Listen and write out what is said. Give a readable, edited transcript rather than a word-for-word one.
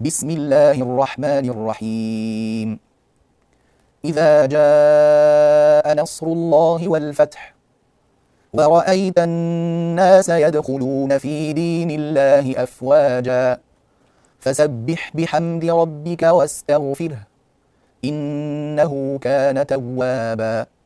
بسم الله الرحمن الرحيم. إذا جاء نصر الله والفتح ورأيت الناس يدخلون في دين الله أفواجا فسبح بحمد ربك واستغفره إنه كان توابا.